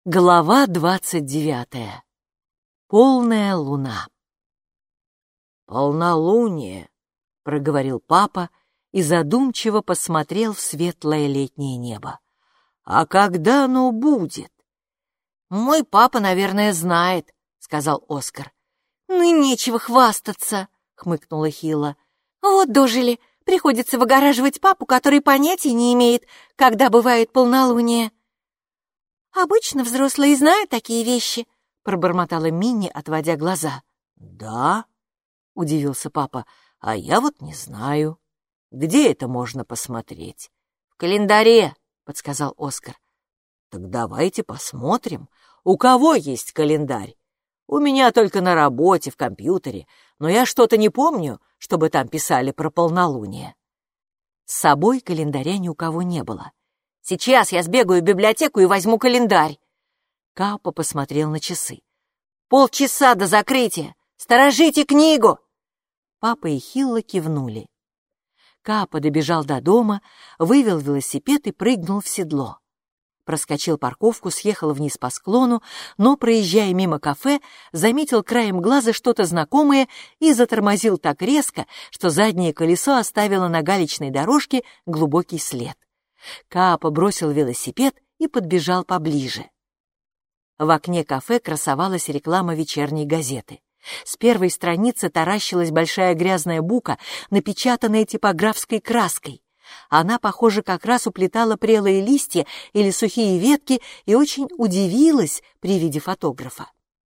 Глава 29. Полная луна. «Полнолуние», — проговорил папа и задумчиво посмотрел в светлое летнее небо. «А когда оно будет?» «Мой папа, наверное, знает», — сказал Оскар. «Ну и нечего хвастаться», — хмыкнула Хилла. «Вот дожили, приходится выгораживать папу, который понятия не имеет, когда бывает полнолуние». «Обычно взрослые знают такие вещи», — пробормотала Минни, отводя глаза. «Да?» — удивился папа. «А я вот не знаю. Где это можно посмотреть?» «В календаре», — подсказал Оскар. «Так давайте посмотрим, у кого есть календарь. У меня только на работе, в компьютере, но я что-то не помню, чтобы там писали про полнолуние». С собой календаря ни у кого не было. «Сейчас я сбегаю в библиотеку и возьму календарь». Капа посмотрел на часы. «Полчаса до закрытия! Сторожите книгу!» Папа и Хилла кивнули. Капа добежал до дома, вывел велосипед и прыгнул в седло. Проскочил парковку, съехал вниз по склону, но, проезжая мимо кафе, заметил краем глаза что-то знакомое и затормозил так резко, что заднее колесо оставило на галечной дорожке глубокий след. Капа бросил велосипед и подбежал поближе. В окне кафе красовалась реклама вечерней газеты. С первой страницы таращилась большая грязная бука, напечатанная типографской краской. Она, похоже, как раз уплетала прелые листья или сухие ветки и очень удивилась при виде фотографа.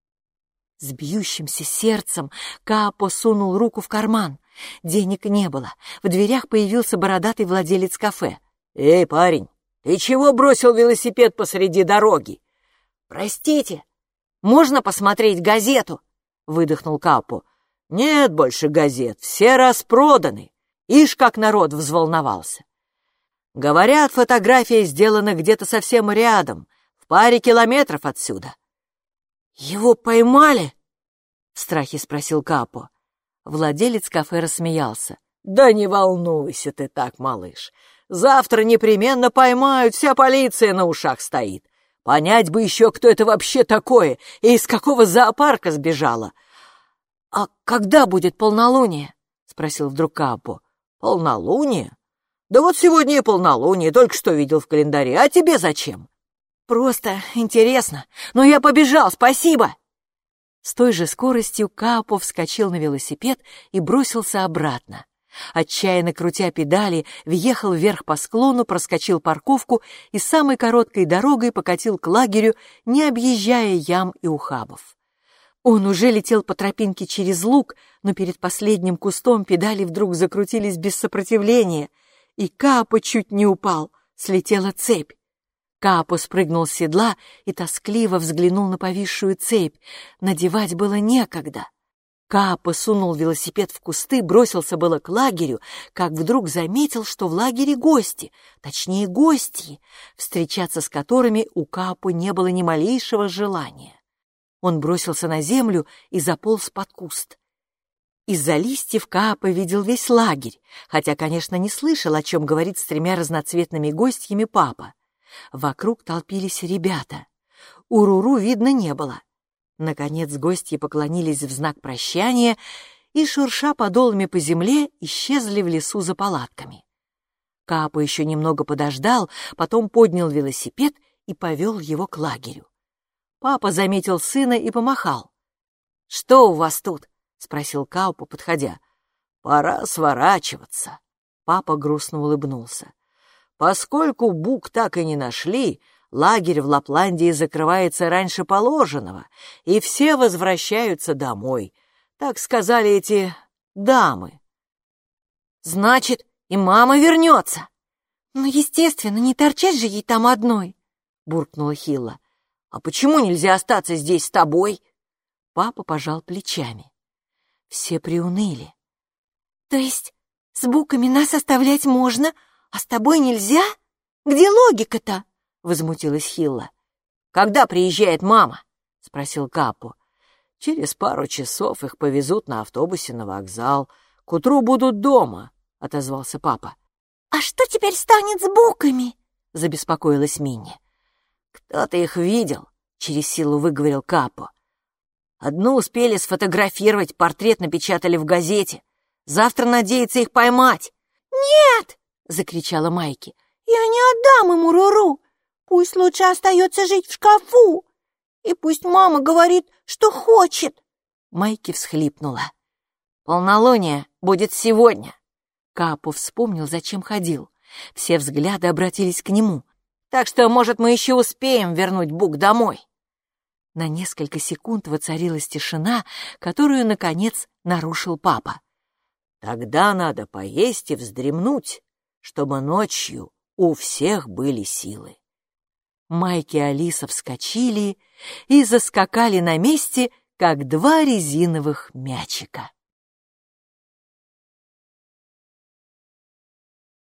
С бьющимся сердцем Капо сунул руку в карман. Денег не было. В дверях появился бородатый владелец кафе. «Эй, парень, ты чего бросил велосипед посреди дороги?» «Простите, можно посмотреть газету?» — выдохнул Капо. «Нет больше газет, все распроданы». Ишь, как народ взволновался. Говорят, фотография сделана где-то совсем рядом, в паре километров отсюда. «Его поймали?» — в страхе спросил Капо. Владелец кафе рассмеялся. «Да не волнуйся ты так, малыш. Завтра непременно поймают, вся полиция на ушах стоит. Понять бы еще, кто это вообще такое и из какого зоопарка сбежала». «А когда будет полнолуние?» — спросил вдруг Капо. «Полнолуние? Да вот сегодня и полнолуние, только что видел в календаре. А тебе зачем?» «Просто интересно. Но я побежал, спасибо!» С той же скоростью Капо вскочил на велосипед и бросился обратно. Отчаянно крутя педали, въехал вверх по склону, проскочил парковку и самой короткой дорогой покатил к лагерю, не объезжая ям и ухабов. Он уже летел по тропинке через луг, но перед последним кустом педали вдруг закрутились без сопротивления, и Капо чуть не упал, слетела цепь. Капо спрыгнул с седла и тоскливо взглянул на повисшую цепь. Надевать было некогда. Капо сунул велосипед в кусты, бросился было к лагерю, как вдруг заметил, что в лагере гости, точнее гостьи, встречаться с которыми у Капо не было ни малейшего желания. Он бросился на землю и заполз под куст. Из-за листьев Капо видел весь лагерь, хотя, конечно, не слышал, о чем говорит с тремя разноцветными гостьями папа. Вокруг толпились ребята. Уруру видно не было. Наконец гости поклонились в знак прощания и, шурша подолами по земле, исчезли в лесу за палатками. Капо еще немного подождал, потом поднял велосипед и повел его к лагерю. Папа заметил сына и помахал. «Что у вас тут?» — спросил Капо, подходя. «Пора сворачиваться». Папа грустно улыбнулся. «Поскольку бук так и не нашли, лагерь в Лапландии закрывается раньше положенного, и все возвращаются домой. Так сказали эти дамы». «Значит, и мама вернется?» «Ну, естественно, не торчать же ей там одной», — буркнула Хилла. «А почему нельзя остаться здесь с тобой?» Папа пожал плечами. Все приуныли. «То есть с буками нас оставлять можно, а с тобой нельзя? Где логика-то?» — возмутилась Хилла. «Когда приезжает мама?» — спросил Капо. «Через пару часов их повезут на автобусе на вокзал. К утру будут дома», — отозвался папа. «А что теперь станет с буками?» — забеспокоилась Минни. «Кто-то их видел», — — через силу выговорил Капо. «Одну успели сфотографировать, портрет напечатали в газете. Завтра надеются их поймать». «Нет!» — закричала Майки. «Я не отдам ему Руру. Пусть лучше остается жить в шкафу. И пусть мама говорит, что хочет». Майки всхлипнула. «Полнолуние будет сегодня». Капо вспомнил, зачем ходил. Все взгляды обратились к нему. «Так что, может, мы еще успеем вернуть Бук домой». На несколько секунд воцарилась тишина, которую, наконец, нарушил папа. «Тогда надо поесть и вздремнуть, чтобы ночью у всех были силы». Майки и Алиса вскочили и заскакали на месте, как два резиновых мячика.